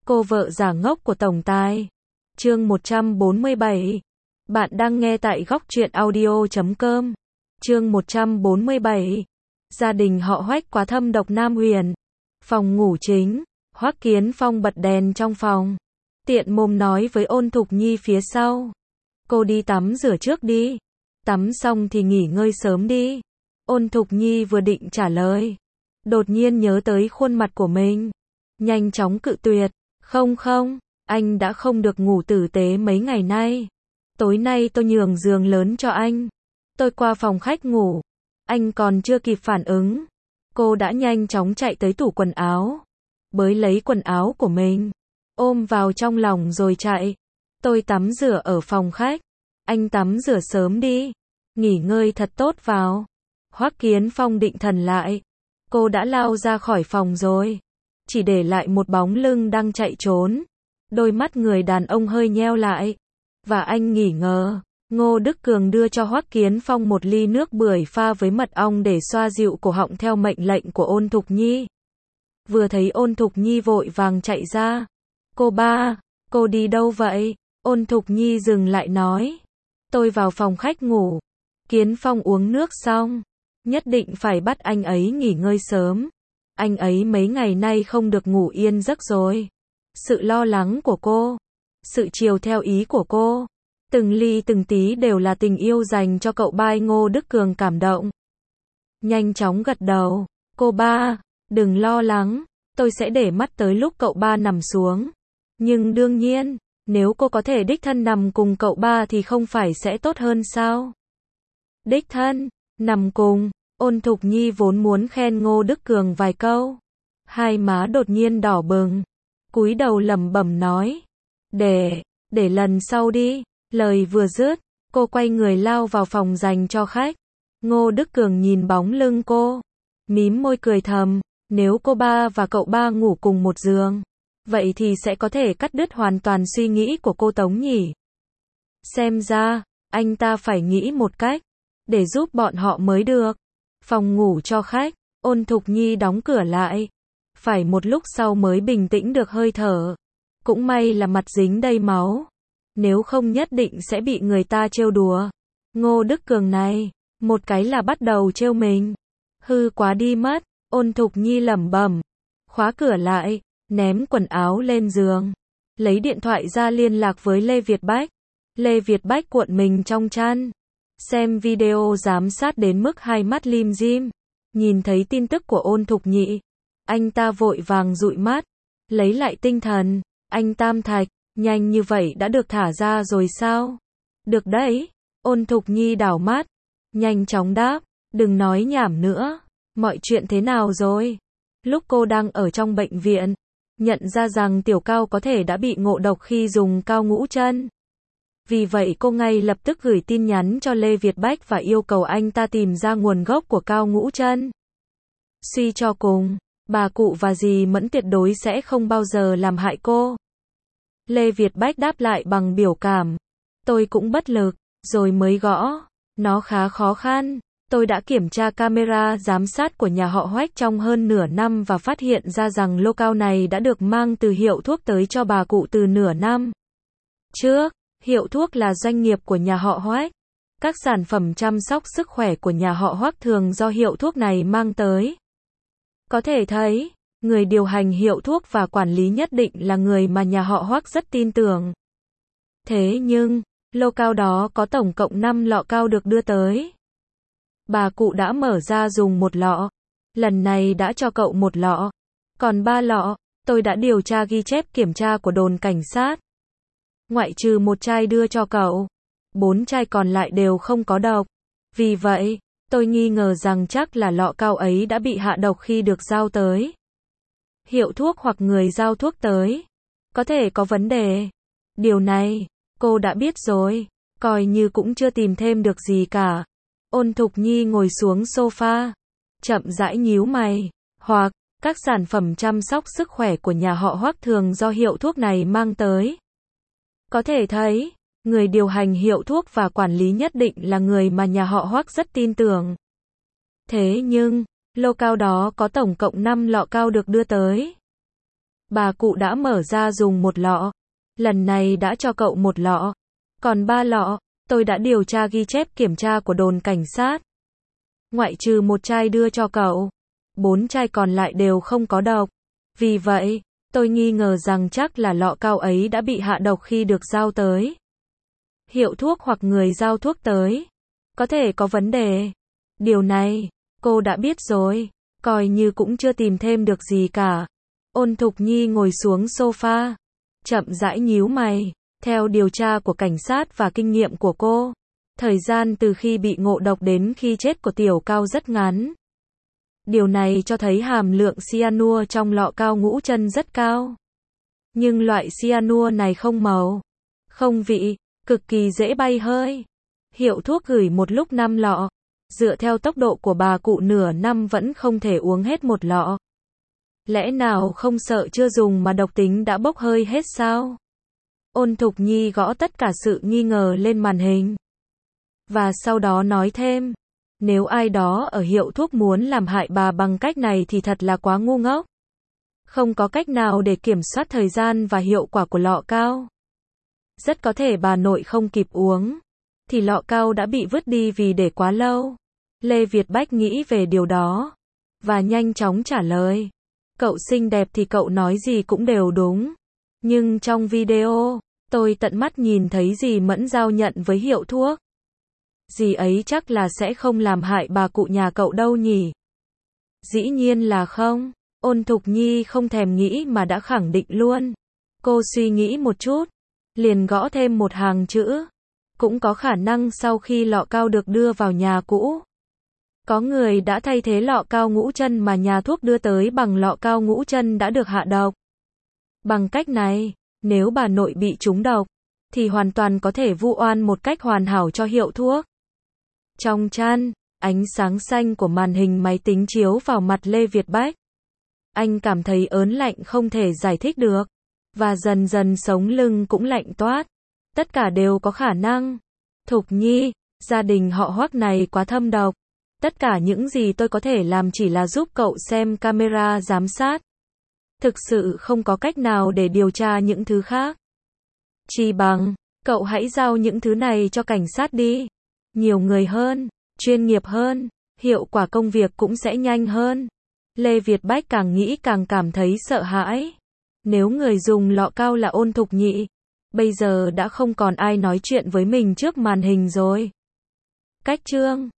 Cô vợ giả ngốc của tổng tài. Chương 147. Bạn đang nghe tại góc truyện audio.com. Chương 147. Gia đình họ Hoách quá thâm độc Nam Huyền. Phòng ngủ chính, Hoắc Kiến Phong bật đèn trong phòng. Tiện mồm nói với Ôn Thục Nhi phía sau. Cô đi tắm rửa trước đi. Tắm xong thì nghỉ ngơi sớm đi. Ôn Thục Nhi vừa định trả lời. Đột nhiên nhớ tới khuôn mặt của mình. Nhanh chóng cự tuyệt. Không, anh đã không được ngủ tử tế mấy ngày nay. Tối nay tôi nhường giường lớn cho anh. Tôi qua phòng khách ngủ. Anh còn chưa kịp phản ứng. Cô đã nhanh chóng chạy tới tủ quần áo. Bới lấy quần áo của mình. Ôm vào trong lòng rồi chạy. Tôi tắm rửa ở phòng khách. Anh tắm rửa sớm đi. Nghỉ ngơi thật tốt vào. Hoắc Kiến Phong định thần lại. Cô đã lao ra khỏi phòng rồi. Chỉ để lại một bóng lưng đang chạy trốn. Đôi mắt người đàn ông hơi nheo lại. Và anh nghỉ ngờ. Ngô Đức Cường đưa cho Hoắc Kiến Phong một ly nước bưởi pha với mật ong để xoa dịu cổ họng theo mệnh lệnh của Ôn Thục Nhi. Vừa thấy Ôn Thục Nhi vội vàng chạy ra. Cô ba, cô đi đâu vậy? Ôn Thục Nhi dừng lại nói. Tôi vào phòng khách ngủ. Kiến Phong uống nước xong. Nhất định phải bắt anh ấy nghỉ ngơi sớm. Anh ấy mấy ngày nay không được ngủ yên giấc rồi. Sự lo lắng của cô. Sự chiều theo ý của cô. Từng ly từng tí đều là tình yêu dành cho cậu bai. Ngô Đức Cường cảm động. Nhanh chóng gật đầu. Cô ba, đừng lo lắng. Tôi sẽ để mắt tới lúc cậu ba nằm xuống. Nhưng đương nhiên, nếu cô có thể đích thân nằm cùng cậu ba thì không phải sẽ tốt hơn sao? Đích thân, nằm cùng. Ôn Thục Nhi vốn muốn khen Ngô Đức Cường vài câu. Hai má đột nhiên đỏ bừng. Cúi đầu lẩm bẩm nói. Để lần sau đi. Lời vừa dứt, cô quay người lao vào phòng dành cho khách. Ngô Đức Cường nhìn bóng lưng cô. Mím môi cười thầm. Nếu cô ba và cậu ba ngủ cùng một giường, vậy thì sẽ có thể cắt đứt hoàn toàn suy nghĩ của cô Tống nhỉ. Xem ra, anh ta phải nghĩ một cách. Để giúp bọn họ mới được. Phòng ngủ cho khách, Ôn Thục Nhi đóng cửa lại. Phải một lúc sau mới bình tĩnh được hơi thở. Cũng may là mặt dính đầy máu. Nếu không nhất định sẽ bị người ta trêu đùa. Ngô Đức Cường này, một cái là bắt đầu trêu mình. Hư quá đi mất, Ôn Thục Nhi lẩm bẩm. Khóa cửa lại, ném quần áo lên giường. Lấy điện thoại ra liên lạc với Lê Việt Bách. Lê Việt Bách cuộn mình trong chăn. Xem video giám sát đến mức hai mắt lim dim. Nhìn thấy tin tức của Ôn Thục Nhi. Anh ta vội vàng dụi mắt. Lấy lại tinh thần. Anh Tam Thạch, nhanh như vậy đã được thả ra rồi sao? Được đấy. Ôn Thục Nhi đảo mắt. Nhanh chóng đáp. Đừng nói nhảm nữa. Mọi chuyện thế nào rồi? Lúc cô đang ở trong bệnh viện, nhận ra rằng Tiểu Cao có thể đã bị ngộ độc khi dùng cao ngũ chân. Vì vậy cô ngay lập tức gửi tin nhắn cho Lê Việt Bách và yêu cầu anh ta tìm ra nguồn gốc của cao ngũ chân. Suy cho cùng, bà cụ và dì Mẫn tuyệt đối sẽ không bao giờ làm hại cô. Lê Việt Bách đáp lại bằng biểu cảm. Tôi cũng bất lực, rồi mới gõ. Nó khá khó khăn. Tôi đã kiểm tra camera giám sát của nhà họ Hoách trong hơn nửa năm và phát hiện ra rằng lô cao này đã được mang từ Hiệu Thuốc tới cho bà cụ từ nửa năm trước. Hiệu Thuốc là doanh nghiệp của nhà họ Hoách. Các sản phẩm chăm sóc sức khỏe của nhà họ Hoách thường do Hiệu Thuốc này mang tới. Có thể thấy, người điều hành Hiệu Thuốc và quản lý nhất định là người mà nhà họ Hoách rất tin tưởng. Thế nhưng, lô cao đó có tổng cộng 5 lọ cao được đưa tới. Bà cụ đã mở ra dùng một lọ. Lần này đã cho cậu một lọ. Còn 3 lọ, tôi đã điều tra ghi chép kiểm tra của đồn cảnh sát. Ngoại trừ một chai đưa cho cậu. 4 chai còn lại đều không có độc. Vì vậy, tôi nghi ngờ rằng chắc là lọ cao ấy đã bị hạ độc khi được giao tới. Hiệu Thuốc hoặc người giao thuốc tới. Có thể có vấn đề. Điều này, cô đã biết rồi. Coi như cũng chưa tìm thêm được gì cả. Ôn Thục Nhi ngồi xuống sofa. Chậm rãi nhíu mày. Hoặc, các sản phẩm chăm sóc sức khỏe của nhà họ Hoách thường do Hiệu Thuốc này mang tới. Có thể thấy, người điều hành Hiệu Thuốc và quản lý nhất định là người mà nhà họ Hoách rất tin tưởng. Thế nhưng, lô cao đó có tổng cộng 5 lọ cao được đưa tới. Bà cụ đã mở ra dùng một lọ. Lần này đã cho cậu một lọ. Còn 3 lọ, tôi đã điều tra ghi chép kiểm tra của đồn cảnh sát. Ngoại trừ một chai đưa cho cậu. 4 chai còn lại đều không có độc. Vì vậy, tôi nghi ngờ rằng chắc là lọ cao ấy đã bị hạ độc khi được giao tới. Hiệu thuốc hoặc người giao thuốc tới. Có thể có vấn đề. Điều này, cô đã biết rồi. Coi như cũng chưa tìm thêm được gì cả. Ôn Thục Nhi ngồi xuống sofa. Chậm rãi nhíu mày. Theo điều tra của cảnh sát và kinh nghiệm của cô, thời gian từ khi bị ngộ độc đến khi chết của Tiểu Cao rất ngắn. Điều này cho thấy hàm lượng cyanua trong lọ cao ngũ chân rất cao. Nhưng loại cyanua này không màu, không vị, cực kỳ dễ bay hơi. Hiệu thuốc gửi một lúc 5 lọ. Dựa theo tốc độ của bà cụ nửa năm vẫn không thể uống hết một lọ. Lẽ nào không sợ chưa dùng mà độc tính đã bốc hơi hết sao? Ôn Thục Nhi gõ tất cả sự nghi ngờ lên màn hình. Và sau đó nói thêm, nếu ai đó ở hiệu thuốc muốn làm hại bà bằng cách này thì thật là quá ngu ngốc. Không có cách nào để kiểm soát thời gian và hiệu quả của lọ cao. Rất có thể bà nội không kịp uống, thì lọ cao đã bị vứt đi vì để quá lâu. Lê Việt Bách nghĩ về điều đó, và nhanh chóng trả lời. Cậu xinh đẹp thì cậu nói gì cũng đều đúng. Nhưng trong video, tôi tận mắt nhìn thấy dì Mẫn giao nhận với hiệu thuốc. Dì ấy chắc là sẽ không làm hại bà cụ nhà cậu đâu nhỉ? Dĩ nhiên là không. Ôn Thục Nhi không thèm nghĩ mà đã khẳng định luôn. Cô suy nghĩ một chút, liền gõ thêm một hàng chữ. Cũng có khả năng sau khi lọ cao được đưa vào nhà cũ, có người đã thay thế lọ cao ngũ chân mà nhà thuốc đưa tới bằng lọ cao ngũ chân đã được hạ độc. Bằng cách này, nếu bà nội bị trúng độc, thì hoàn toàn có thể vu oan một cách hoàn hảo cho hiệu thuốc. Trong chăn, ánh sáng xanh của màn hình máy tính chiếu vào mặt Lê Việt Bách. Anh cảm thấy ớn lạnh không thể giải thích được. Và dần dần sống lưng cũng lạnh toát. Tất cả đều có khả năng. Thục Nhi, gia đình họ Hoắc này quá thâm độc. Tất cả những gì tôi có thể làm chỉ là giúp cậu xem camera giám sát. Thực sự không có cách nào để điều tra những thứ khác. Chỉ bằng, cậu hãy giao những thứ này cho cảnh sát đi. Nhiều người hơn, chuyên nghiệp hơn, hiệu quả công việc cũng sẽ nhanh hơn. Lê Việt Bách càng nghĩ càng cảm thấy sợ hãi. Nếu người dùng lọ cao là Ôn Thục Nhi, bây giờ đã không còn ai nói chuyện với mình trước màn hình rồi. Cách chương